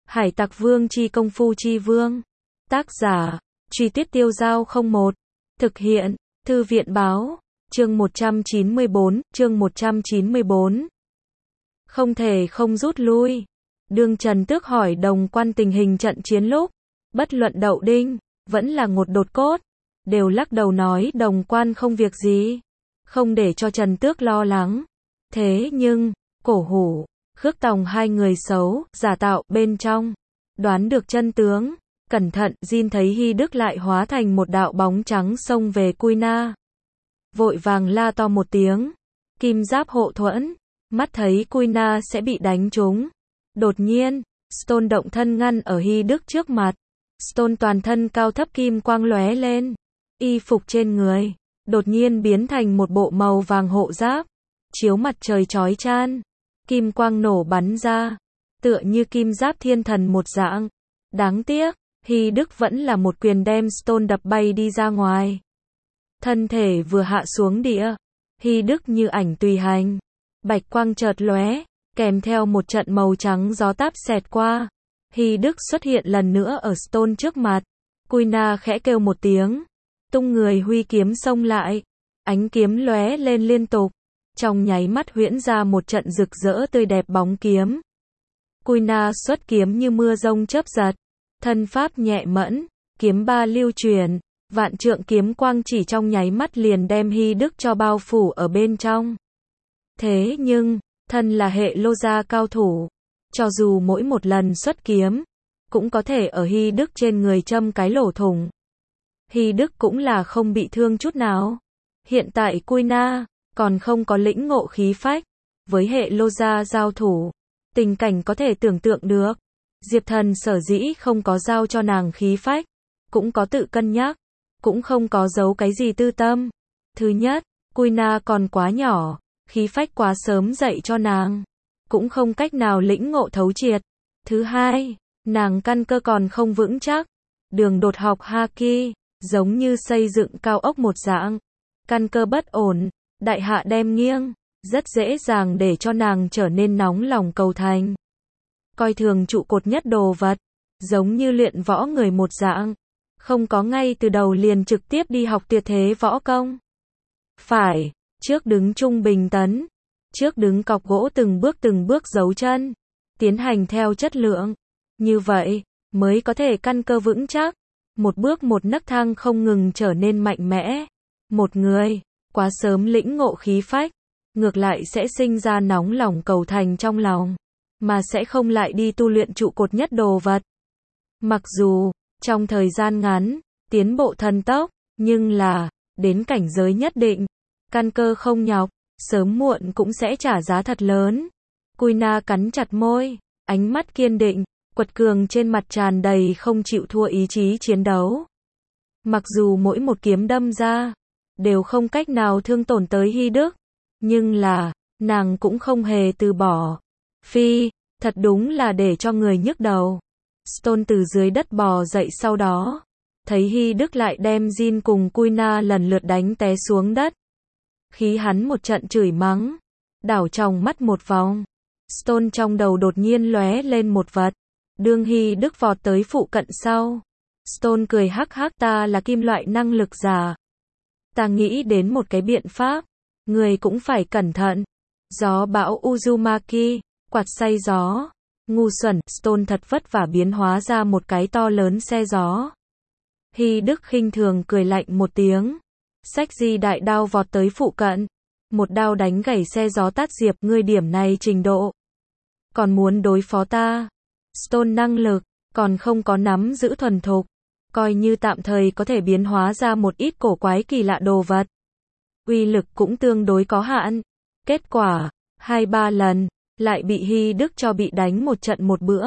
Hải Tặc Vương chi công phu chi vương. Tác giả, Truy Tuyết Tiêu Giao 01. Thực hiện, Thư viện Báo. Chương 194, chương 194. Không thể không rút lui. Đương Trần Tước hỏi Đồng Quan tình hình trận chiến lúc, bất luận Đậu Đinh, vẫn là Ngột Đột Cốt, đều lắc đầu nói Đồng Quan không việc gì, không để cho Trần Tước lo lắng. Thế nhưng, Cổ Hủ, Khước Tòng hai người xấu, giả tạo, bên trong, đoán được chân tướng, cẩn thận, Jin thấy Hy Đức lại hóa thành một đạo bóng trắng xông về Cui Na. Vội vàng la to một tiếng, kim giáp hộ thuẫn, mắt thấy Cui Na sẽ bị đánh trúng. Đột nhiên, Stone động thân ngăn ở Hy Đức trước mặt. Stone toàn thân cao thấp kim quang lóe lên, y phục trên người đột nhiên biến thành một bộ màu vàng hộ giáp, chiếu mặt trời chói chan, kim quang nổ bắn ra, tựa như kim giáp thiên thần một dạng. Đáng tiếc, Hy Đức vẫn là một quyền đem Stone đập bay đi ra ngoài. Thân thể vừa hạ xuống địa, Hy Đức như ảnh tùy hành, bạch quang chợt lóe, kèm theo một trận màu trắng gió táp xẹt qua. Hy Đức xuất hiện lần nữa ở Stone trước mặt. Cui Na khẽ kêu một tiếng, tung người huy kiếm xông lại, ánh kiếm lóe lên liên tục, trong nháy mắt huyễn ra một trận rực rỡ tươi đẹp bóng kiếm. Cui Na xuất kiếm như mưa rông chớp giật, thân pháp nhẹ mẫn, kiếm ba lưu truyền, vạn trượng kiếm quang chỉ trong nháy mắt liền đem Hy Đức cho bao phủ ở bên trong. Thế nhưng, thân là hệ lô gia cao thủ, cho dù mỗi một lần xuất kiếm, cũng có thể ở Hy Đức trên người châm cái lỗ thủng. Hy Đức cũng là không bị thương chút nào. Hiện tại Cui Na còn không có lĩnh ngộ khí phách, với hệ lô gia giao thủ, tình cảnh có thể tưởng tượng được. Diệp Thần sở dĩ không có giao cho nàng khí phách, cũng có tự cân nhắc, cũng không có giấu cái gì tư tâm. Thứ nhất, Cui Na còn quá nhỏ, khí phách quá sớm dạy cho nàng, cũng không cách nào lĩnh ngộ thấu triệt. Thứ hai, nàng căn cơ còn không vững chắc, đường đột học Haki, giống như xây dựng cao ốc một dạng, căn cơ bất ổn, đại hạ đem nghiêng, rất dễ dàng để cho nàng trở nên nóng lòng cầu thành. Coi thường trụ cột nhất đồ vật, giống như luyện võ người một dạng, không có ngay từ đầu liền trực tiếp đi học tuyệt thế võ công. Phải, trước đứng trung bình tấn, trước đứng cọc gỗ từng bước giấu chân, tiến hành theo chất lượng, như vậy mới có thể căn cơ vững chắc, một bước một nấc thang không ngừng trở nên mạnh mẽ. Một người quá sớm lĩnh ngộ khí phách, ngược lại sẽ sinh ra nóng lòng cầu thành trong lòng, mà sẽ không lại đi tu luyện trụ cột nhất đồ vật. Mặc dù trong thời gian ngắn tiến bộ thần tốc, nhưng là đến cảnh giới nhất định, căn cơ không nhọc, sớm muộn cũng sẽ trả giá thật lớn. Cui Na cắn chặt môi, ánh mắt kiên định, quật cường trên mặt tràn đầy không chịu thua ý chí chiến đấu. Mặc dù mỗi một kiếm đâm ra, đều không cách nào thương tổn tới Hy Đức, nhưng là, nàng cũng không hề từ bỏ. Phi, thật đúng là để cho người nhức đầu. Stone từ dưới đất bò dậy sau đó, thấy Hy Đức lại đem Jin cùng Cui Na lần lượt đánh té xuống đất. Khí hắn một trận chửi mắng, đảo tròng mắt một vòng. Stone trong đầu đột nhiên lóe lên một vật. Đương Hy Đức vọt tới phụ cận sau, Stone cười hắc hắc, ta là kim loại năng lực giả. Ta nghĩ đến một cái biện pháp, người cũng phải cẩn thận. Gió bão Uzumaki, quạt xay gió. Ngu xuẩn, Stone thật vất vả biến hóa ra một cái to lớn xe gió. Hy Đức khinh thường cười lạnh một tiếng, xách di đại đao vọt tới phụ cận, một đao đánh gãy xe gió tát diệp, ngươi điểm này trình độ, còn muốn đối phó ta? Stone năng lực còn không có nắm giữ thuần thục, coi như tạm thời có thể biến hóa ra một ít cổ quái kỳ lạ đồ vật, uy lực cũng tương đối có hạn. Kết quả, 2-3 lần lại bị Hy Đức cho bị đánh một trận một bữa,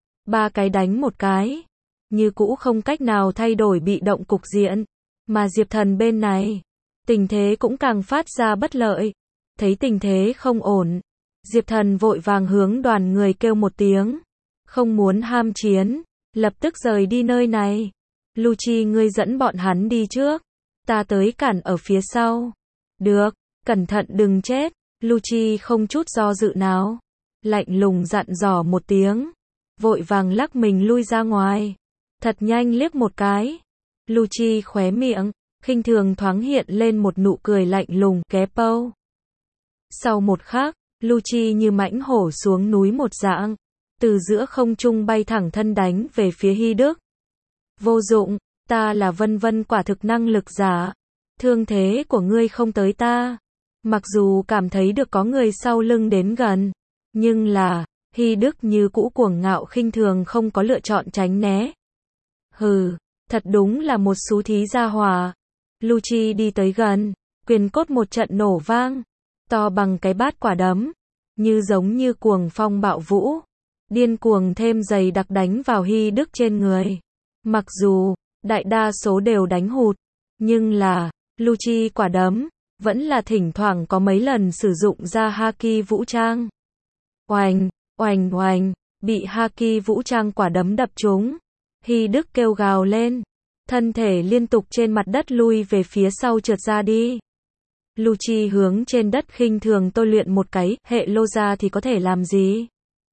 3 cái đánh một cái, như cũ không cách nào thay đổi bị động cục diện. Mà Diệp Thần bên này, tình thế cũng càng phát ra bất lợi. Thấy tình thế không ổn, Diệp Thần vội vàng hướng đoàn người kêu một tiếng, không muốn ham chiến, lập tức rời đi nơi này. Lucci, ngươi dẫn bọn hắn đi trước, ta tới cản ở phía sau. Được, cẩn thận đừng chết. Lucci không chút do dự nào, lạnh lùng dặn dò một tiếng, vội vàng lắc mình lui ra ngoài. Thật nhanh liếc một cái. Lucci khóe miệng, khinh thường thoáng hiện lên một nụ cười lạnh lùng, Kepo. Sau một khắc, Lucci như mãnh hổ xuống núi một dạng, từ giữa không trung bay thẳng thân đánh về phía Hy Đức. Vô dụng, ta là Vân Vân quả thực năng lực giả. Thương thế của ngươi không tới ta. Mặc dù cảm thấy được có người sau lưng đến gần, nhưng là, Hy Đức như cũ cuồng ngạo khinh thường không có lựa chọn tránh né. Hừ, thật đúng là một xú thí gia hỏa. Lucci đi tới gần, quyền cốt một trận nổ vang, to bằng cái bát quả đấm, như giống như cuồng phong bạo vũ, điên cuồng thêm dày đặc đánh vào Hy Đức trên người. Mặc dù, đại đa số đều đánh hụt, nhưng là, Lucci quả đấm, vẫn là thỉnh thoảng có mấy lần sử dụng ra Haki vũ trang. Oành, oành oành, bị Haki vũ trang quả đấm đập trúng. Hy Đức kêu gào lên, thân thể liên tục trên mặt đất lui về phía sau trượt ra đi. Lucci hướng trên đất khinh thường tôi luyện một cái, hệ lô ra thì có thể làm gì?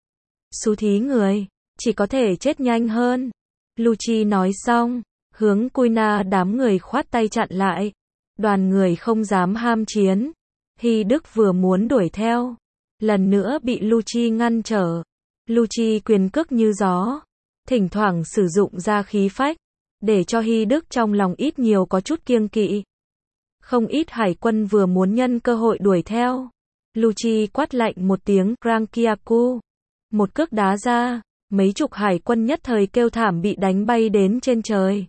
Xú thí người, chỉ có thể chết nhanh hơn. Lucci nói xong, hướng Kuina đám người khoát tay chặn lại. Đoàn người không dám ham chiến. Hy Đức vừa muốn đuổi theo, lần nữa bị Lucci ngăn trở. Lucci quyền cước như gió, thỉnh thoảng sử dụng ra khí phách, để cho Hy Đức trong lòng ít nhiều có chút kiêng kỵ. Không ít hải quân vừa muốn nhân cơ hội đuổi theo. Lucci quát lạnh một tiếng, Rankiaku. Một cước đá ra, mấy chục hải quân nhất thời kêu thảm bị đánh bay đến trên trời.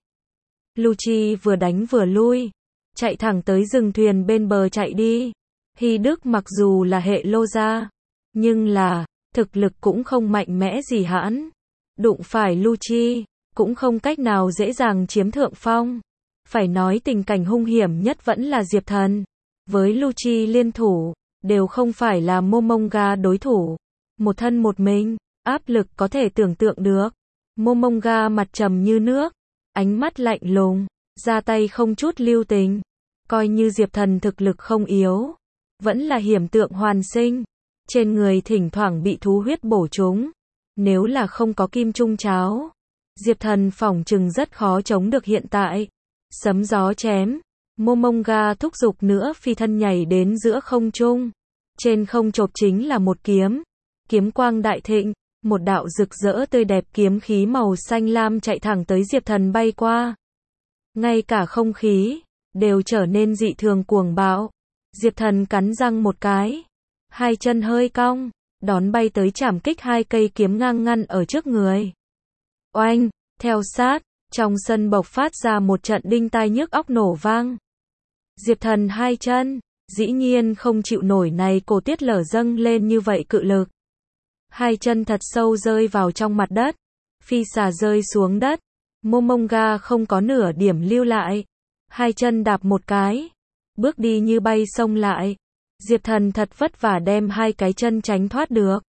Lucci vừa đánh vừa lui, chạy thẳng tới rừng thuyền bên bờ chạy đi. Hy Đức mặc dù là hệ lô gia, nhưng là, thực lực cũng không mạnh mẽ gì hãn. Đụng phải Lucci, cũng không cách nào dễ dàng chiếm thượng phong. Phải nói tình cảnh hung hiểm nhất vẫn là Diệp Thần. Với Lucci liên thủ, đều không phải là Momonga đối thủ. Một thân một mình, áp lực có thể tưởng tượng được. Momonga mặt trầm như nước, ánh mắt lạnh lùng, ra tay không chút lưu tình. Coi như Diệp Thần thực lực không yếu, vẫn là hiểm tượng hoàn sinh. Trên người thỉnh thoảng bị thú huyết bổ trúng. Nếu là không có kim trung cháo, Diệp Thần phỏng chừng rất khó chống được hiện tại. Sấm gió chém, Momonga thúc giục nữa phi thân nhảy đến giữa không trung. Trên không chộp chính là một kiếm. Kiếm quang đại thịnh, một đạo rực rỡ tươi đẹp kiếm khí màu xanh lam chạy thẳng tới Diệp Thần bay qua. Ngay cả không khí, đều trở nên dị thường cuồng bạo. Diệp Thần cắn răng một cái, hai chân hơi cong, đón bay tới chảm kích hai cây kiếm ngang ngăn ở trước người. Oanh, theo sát, trong sân bộc phát ra một trận đinh tai nhức óc nổ vang. Diệp Thần hai chân, dĩ nhiên không chịu nổi này cổ tiết lở dâng lên như vậy cự lực. Hai chân thật sâu rơi vào trong mặt đất, phi xà rơi xuống đất. Momonga không có nửa điểm lưu lại, hai chân đạp một cái, bước đi như bay xông lại. Diệp Thần thật vất vả đem hai cái chân tránh thoát được.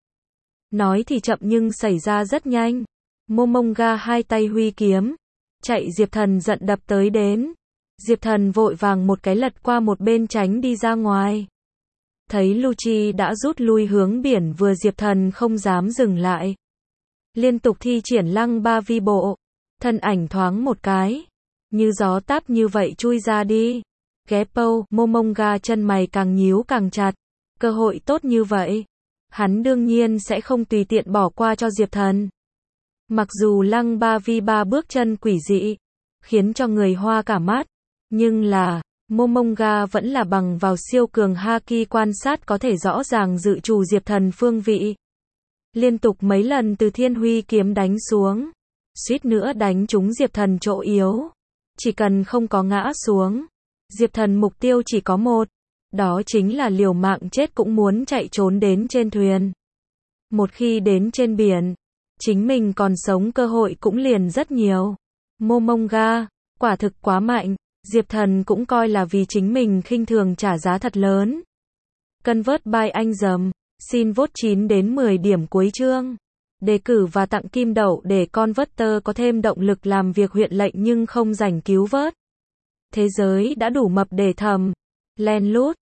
Nói thì chậm nhưng xảy ra rất nhanh. Momonga hai tay huy kiếm, chạy Diệp Thần giận đập tới đến. Diệp Thần vội vàng một cái lật qua một bên tránh đi ra ngoài. Thấy Lucci đã rút lui hướng biển vừa Diệp Thần không dám dừng lại. Liên tục thi triển lăng ba vi bộ. Thân ảnh thoáng một cái, như gió táp như vậy chui ra đi. Kepo, Momonga chân mày càng nhíu càng chặt. Cơ hội tốt như vậy, hắn đương nhiên sẽ không tùy tiện bỏ qua cho Diệp Thần. Mặc dù lăng ba vi ba bước chân quỷ dị, khiến cho người hoa cả mắt, nhưng là, Momonga vẫn là bằng vào siêu cường Haki quan sát có thể rõ ràng dự trù Diệp Thần phương vị. Liên tục mấy lần từ thiên huy kiếm đánh xuống, suýt nữa đánh trúng Diệp Thần chỗ yếu. Chỉ cần không có ngã xuống, Diệp Thần mục tiêu chỉ có một, đó chính là liều mạng chết cũng muốn chạy trốn đến trên thuyền. Một khi đến trên biển, chính mình còn sống cơ hội cũng liền rất nhiều. Momonga, quả thực quá mạnh, Diệp Thần cũng coi là vì chính mình khinh thường trả giá thật lớn. Convert by anh dầm, xin vote 9 đến 10 điểm cuối chương. Đề cử và tặng kim đậu để Converter có thêm động lực làm việc huyện lệnh nhưng không rảnh cứu vớt. Thế giới đã đủ mập để thầm, len lút.